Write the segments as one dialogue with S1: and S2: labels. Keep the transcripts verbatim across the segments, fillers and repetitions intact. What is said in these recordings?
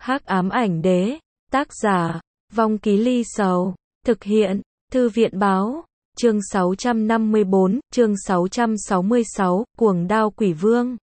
S1: Hắc ám ảnh đế, tác giả, Vong Ký Ly Sầu, thực hiện, Thư viện báo, chương sáu trăm năm mươi tư, chương sáu trăm sáu mươi sáu, Cuồng Đao Quỷ Vương.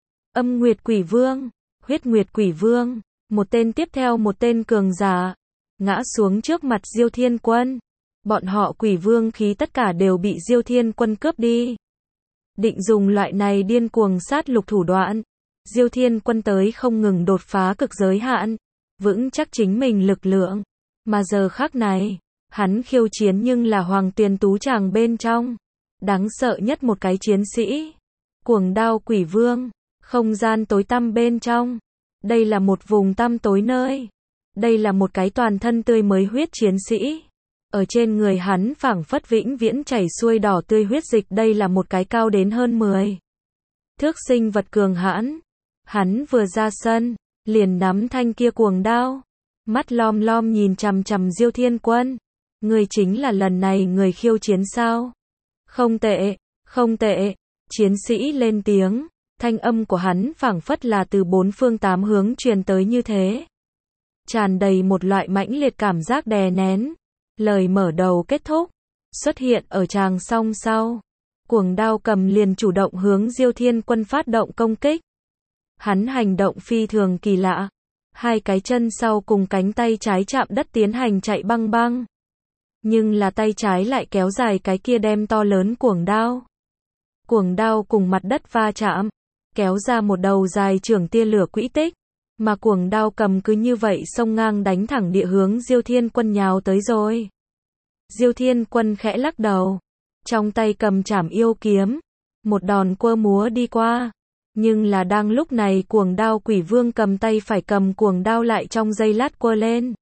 S1: Âm Nguyệt Quỷ Vương, Huyết Nguyệt Quỷ Vương, một tên tiếp theo một tên cường giả, ngã xuống trước mặt Diêu Thiên Quân. Bọn họ Quỷ Vương khí tất cả đều bị Diêu Thiên Quân cướp đi. Định dùng loại này điên cuồng sát lục thủ đoạn, Diêu Thiên Quân tới không ngừng đột phá cực giới hạn, vững chắc chính mình lực lượng. Mà giờ khắc này, hắn khiêu chiến nhưng là Hoàng Tuyền Tú Tràng bên trong đáng sợ nhất một cái chiến sĩ. Cuồng Đao Quỷ Vương, không gian tối tăm bên trong. Đây là một vùng tăm tối nơi. Đây là một cái toàn thân tươi mới huyết chiến sĩ. Ở trên người hắn phảng phất vĩnh viễn chảy xuôi đỏ tươi huyết dịch. Đây là một cái cao đến hơn mười thước sinh vật cường hãn. Hắn vừa ra sân, liền nắm thanh kia cuồng đao, mắt lom lom nhìn chằm chằm Diêu Thiên Quân. Người chính là lần này người khiêu chiến sao? Không tệ, không tệ. Chiến sĩ lên tiếng, thanh âm của hắn phảng phất là từ bốn phương tám hướng truyền tới như thế. Tràn đầy một loại mãnh liệt cảm giác đè nén. Lời mở đầu kết thúc, xuất hiện ở tràng song sau. Cuồng đao cầm liền chủ động hướng Diêu Thiên Quân phát động công kích. Hắn hành động phi thường kỳ lạ. Hai cái chân sau cùng cánh tay trái chạm đất tiến hành chạy băng băng. Nhưng là tay trái lại kéo dài cái kia đem to lớn cuồng đao. Cuồng đao cùng mặt đất va chạm, kéo ra một đầu dài trưởng tia lửa quỹ tích. Mà cuồng đao cầm cứ như vậy xông ngang đánh thẳng địa hướng Diêu Thiên Quân nhào tới rồi. Diêu Thiên Quân khẽ lắc đầu, trong tay cầm trảm yêu kiếm, một đòn quơ múa đi qua. Nhưng là đang lúc này Cuồng Đao Quỷ Vương cầm tay phải cầm cuồng đao lại trong giây lát quơ lên.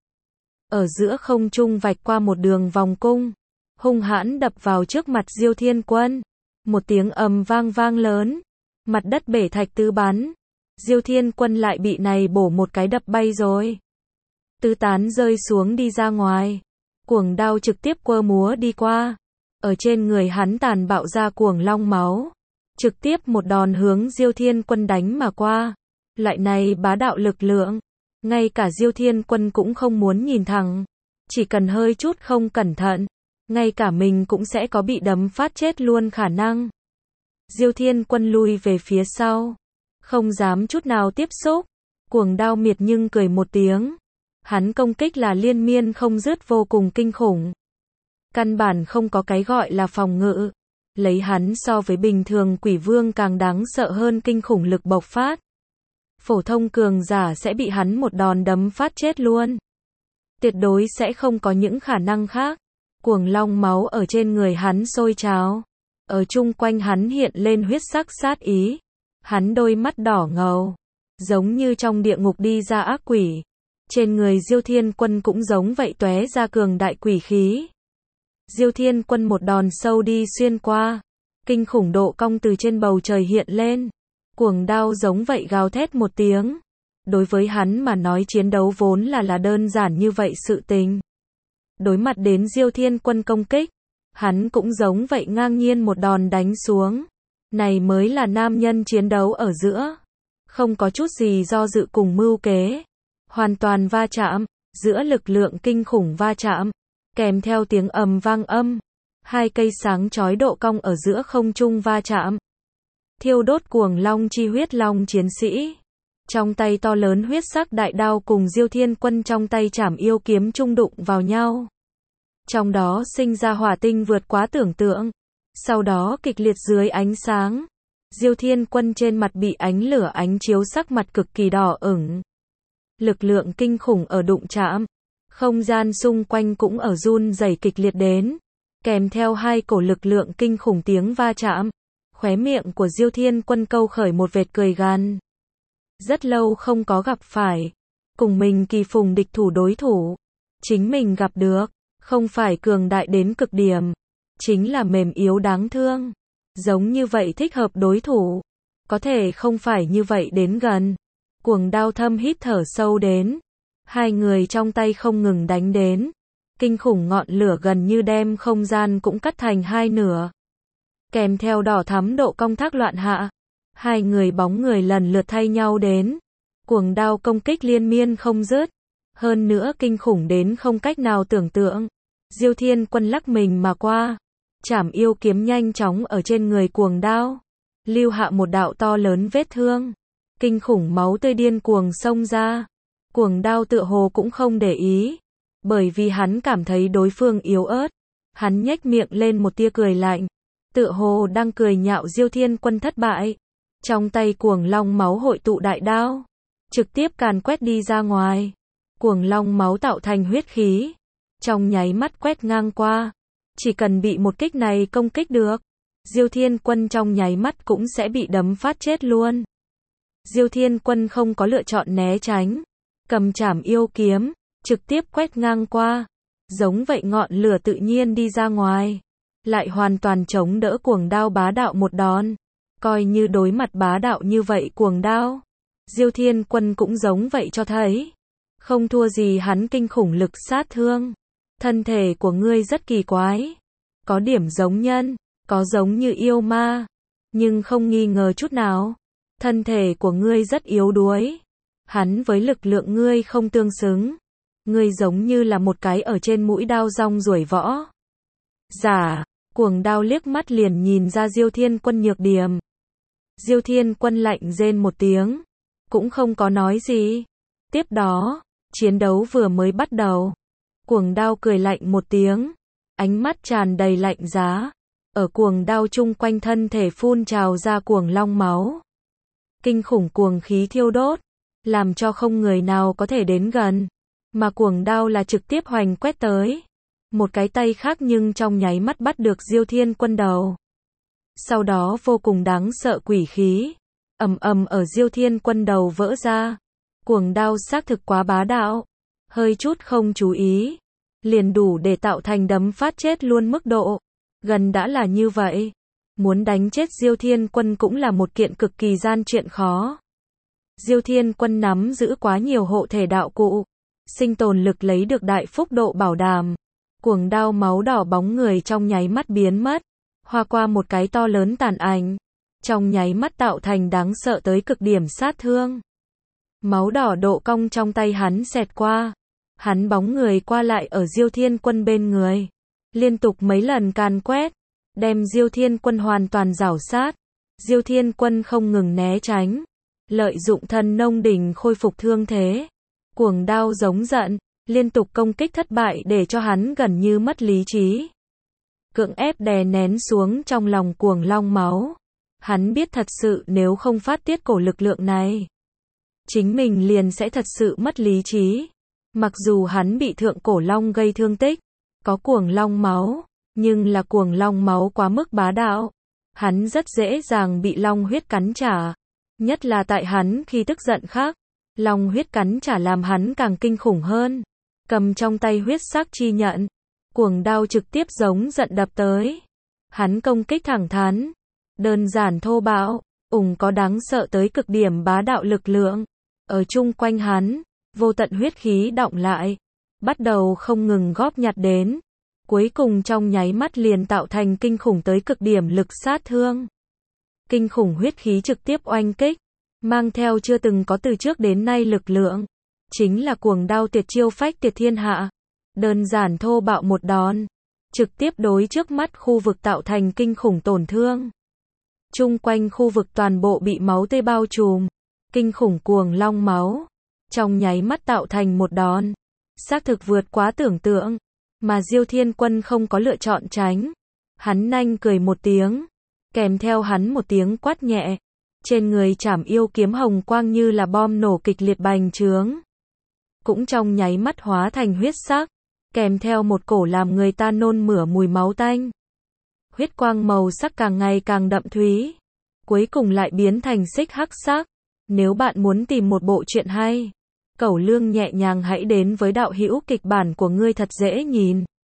S1: Ở giữa không trung vạch qua một đường vòng cung, hung hãn đập vào trước mặt Diêu Thiên Quân. Một tiếng ầm vang vang lớn, mặt đất bể thạch tứ bắn. Diêu Thiên Quân lại bị này bổ một cái đập bay rồi. Tứ tán rơi xuống đi ra ngoài. Cuồng đao trực tiếp quơ múa đi qua. Ở trên người hắn tàn bạo ra cuồng long máu. Trực tiếp một đòn hướng Diêu Thiên Quân đánh mà qua. Loại này bá đạo lực lượng, ngay cả Diêu Thiên Quân cũng không muốn nhìn thẳng. Chỉ cần hơi chút không cẩn thận, ngay cả mình cũng sẽ có bị đấm phát chết luôn khả năng. Diêu Thiên Quân lui về phía sau, không dám chút nào tiếp xúc. Cuồng đao miệt nhưng cười một tiếng. Hắn công kích là liên miên không dứt, vô cùng kinh khủng. Căn bản không có cái gọi là phòng ngự. Lấy hắn so với bình thường quỷ vương càng đáng sợ hơn kinh khủng lực bộc phát. Phổ thông cường giả sẽ bị hắn một đòn đấm phát chết luôn. Tuyệt đối sẽ không có những khả năng khác. Cuồng long máu ở trên người hắn sôi trào. Ở chung quanh hắn hiện lên huyết sắc sát ý. Hắn đôi mắt đỏ ngầu, giống như trong địa ngục đi ra ác quỷ. Trên người Diêu Thiên Quân cũng giống vậy tóe ra cường đại quỷ khí. Diêu Thiên Quân một đòn sâu đi xuyên qua. Kinh khủng độ cong từ trên bầu trời hiện lên. Cuồng đao giống vậy gào thét một tiếng. Đối với hắn mà nói chiến đấu vốn là là đơn giản như vậy sự tình. Đối mặt đến Diêu Thiên Quân công kích, hắn cũng giống vậy ngang nhiên một đòn đánh xuống. Này mới là nam nhân chiến đấu ở giữa. Không có chút gì do dự cùng mưu kế. Hoàn toàn va chạm, giữa lực lượng kinh khủng va chạm, kèm theo tiếng ầm vang âm. Hai cây sáng chói độ cong ở giữa không trung va chạm. Thiêu đốt cuồng long chi huyết long chiến sĩ. Trong tay to lớn huyết sắc đại đao cùng Diêu Thiên Quân trong tay trảm yêu kiếm chung đụng vào nhau. Trong đó sinh ra hỏa tinh vượt quá tưởng tượng. Sau đó kịch liệt dưới ánh sáng. Diêu Thiên Quân trên mặt bị ánh lửa ánh chiếu, sắc mặt cực kỳ đỏ ửng. Lực lượng kinh khủng ở đụng chạm. Không gian xung quanh cũng ở run rẩy kịch liệt đến. Kèm theo hai cổ lực lượng kinh khủng tiếng va chạm. Khóe miệng của Diêu Thiên Quân câu khởi một vệt cười gằn. Rất lâu không có gặp phải. Cùng mình kỳ phùng địch thủ đối thủ. Chính mình gặp được. Không phải cường đại đến cực điểm. Chính là mềm yếu đáng thương. Giống như vậy thích hợp đối thủ. Có thể không phải như vậy đến gần. Cuồng đao thâm hít thở sâu đến. Hai người trong tay không ngừng đánh đến. Kinh khủng ngọn lửa gần như đem không gian cũng cắt thành hai nửa. Kèm theo đỏ thắm độ cong thác loạn hạ. Hai người bóng người lần lượt thay nhau đến. Cuồng đao công kích liên miên không dứt, hơn nữa kinh khủng đến không cách nào tưởng tượng. Diêu Thiên Quân lắc mình mà qua, chảm yêu kiếm nhanh chóng ở trên người cuồng đao, lưu hạ một đạo to lớn vết thương, kinh khủng máu tươi điên cuồng xông ra. Cuồng đao tựa hồ cũng không để ý, bởi vì hắn cảm thấy đối phương yếu ớt, hắn nhếch miệng lên một tia cười lạnh, tựa hồ đang cười nhạo Diêu Thiên Quân thất bại. Trong tay cuồng long máu hội tụ đại đao, trực tiếp càn quét đi ra ngoài. Cuồng long máu tạo thành huyết khí, trong nháy mắt quét ngang qua, chỉ cần bị một kích này công kích được, Diêu Thiên Quân trong nháy mắt cũng sẽ bị đấm phát chết luôn. Diêu Thiên Quân không có lựa chọn né tránh, cầm chảm yêu kiếm, trực tiếp quét ngang qua, giống vậy ngọn lửa tự nhiên đi ra ngoài, lại hoàn toàn chống đỡ cuồng đao bá đạo một đòn. Coi như đối mặt bá đạo như vậy cuồng đao, Diêu Thiên Quân cũng giống vậy cho thấy, không thua gì hắn kinh khủng lực sát thương. Thân thể của ngươi rất kỳ quái, có điểm giống nhân, có giống như yêu ma, nhưng không nghi ngờ chút nào, thân thể của ngươi rất yếu đuối, hắn với lực lượng ngươi không tương xứng, ngươi giống như là một cái ở trên mũi đao rong ruổi võ. Giả, cuồng đao liếc mắt liền nhìn ra Diêu Thiên Quân nhược điểm. Diêu Thiên Quân lạnh rên một tiếng, cũng không có nói gì. Tiếp đó, chiến đấu vừa mới bắt đầu, cuồng đao cười lạnh một tiếng, ánh mắt tràn đầy lạnh giá, ở cuồng đao chung quanh thân thể phun trào ra cuồng long máu. Kinh khủng cuồng khí thiêu đốt, làm cho không người nào có thể đến gần, mà cuồng đao là trực tiếp hoành quét tới. Một cái tay khác nhưng trong nháy mắt bắt được Diêu Thiên Quân đầu. Sau đó vô cùng đáng sợ quỷ khí, ầm ầm ở Diêu Thiên Quân đầu vỡ ra. Cuồng đao xác thực quá bá đạo, hơi chút không chú ý, liền đủ để tạo thành đấm phát chết luôn mức độ. Gần đã là như vậy, muốn đánh chết Diêu Thiên Quân cũng là một kiện cực kỳ gian chuyện khó. Diêu Thiên Quân nắm giữ quá nhiều hộ thể đạo cụ, sinh tồn lực lấy được đại phúc độ bảo đảm. Cuồng đao máu đỏ bóng người trong nháy mắt biến mất, hoa qua một cái to lớn tàn ảnh, trong nháy mắt tạo thành đáng sợ tới cực điểm sát thương. Máu đỏ độ cong trong tay hắn xẹt qua, hắn bóng người qua lại ở Diêu Thiên Quân bên người, liên tục mấy lần càn quét, đem Diêu Thiên Quân hoàn toàn rảo sát. Diêu Thiên Quân không ngừng né tránh, lợi dụng thần nông đỉnh khôi phục thương thế. Cuồng đao giống giận, liên tục công kích thất bại để cho hắn gần như mất lý trí. Cưỡng ép đè nén xuống trong lòng cuồng long máu. Hắn biết thật sự nếu không phát tiết cổ lực lượng này, chính mình liền sẽ thật sự mất lý trí. Mặc dù hắn bị thượng cổ long gây thương tích, có cuồng long máu, nhưng là cuồng long máu quá mức bá đạo. Hắn rất dễ dàng bị long huyết cắn trả. Nhất là tại hắn khi tức giận khác, long huyết cắn trả làm hắn càng kinh khủng hơn. Cầm trong tay huyết sắc chi nhận, cuồng đao trực tiếp giống giận đập tới. Hắn công kích thẳng thắn, đơn giản thô bạo, ủng có đáng sợ tới cực điểm bá đạo lực lượng. Ở chung quanh hắn, vô tận huyết khí đọng lại, bắt đầu không ngừng góp nhặt đến. Cuối cùng trong nháy mắt liền tạo thành kinh khủng tới cực điểm lực sát thương. Kinh khủng huyết khí trực tiếp oanh kích, mang theo chưa từng có từ trước đến nay lực lượng. Chính là cuồng đao tuyệt chiêu phách tuyệt thiên hạ. Đơn giản thô bạo một đòn, trực tiếp đối trước mắt khu vực tạo thành kinh khủng tổn thương. Chung quanh khu vực toàn bộ bị máu tươi bao trùm. Kinh khủng cuồng long máu, trong nháy mắt tạo thành một đòn. Xác thực vượt quá tưởng tượng, mà Diêu Thiên Quân không có lựa chọn tránh. Hắn nhanh cười một tiếng, kèm theo hắn một tiếng quát nhẹ. Trên người chảm yêu kiếm hồng quang như là bom nổ kịch liệt bành trướng. Cũng trong nháy mắt hóa thành huyết sắc, kèm theo một cổ làm người ta nôn mửa mùi máu tanh. Huyết quang màu sắc càng ngày càng đậm thúy, cuối cùng lại biến thành xích hắc sắc. Nếu bạn muốn tìm một bộ truyện hay, Cẩu Lương nhẹ nhàng hãy đến với đạo hữu kịch bản của ngươi thật dễ nhìn.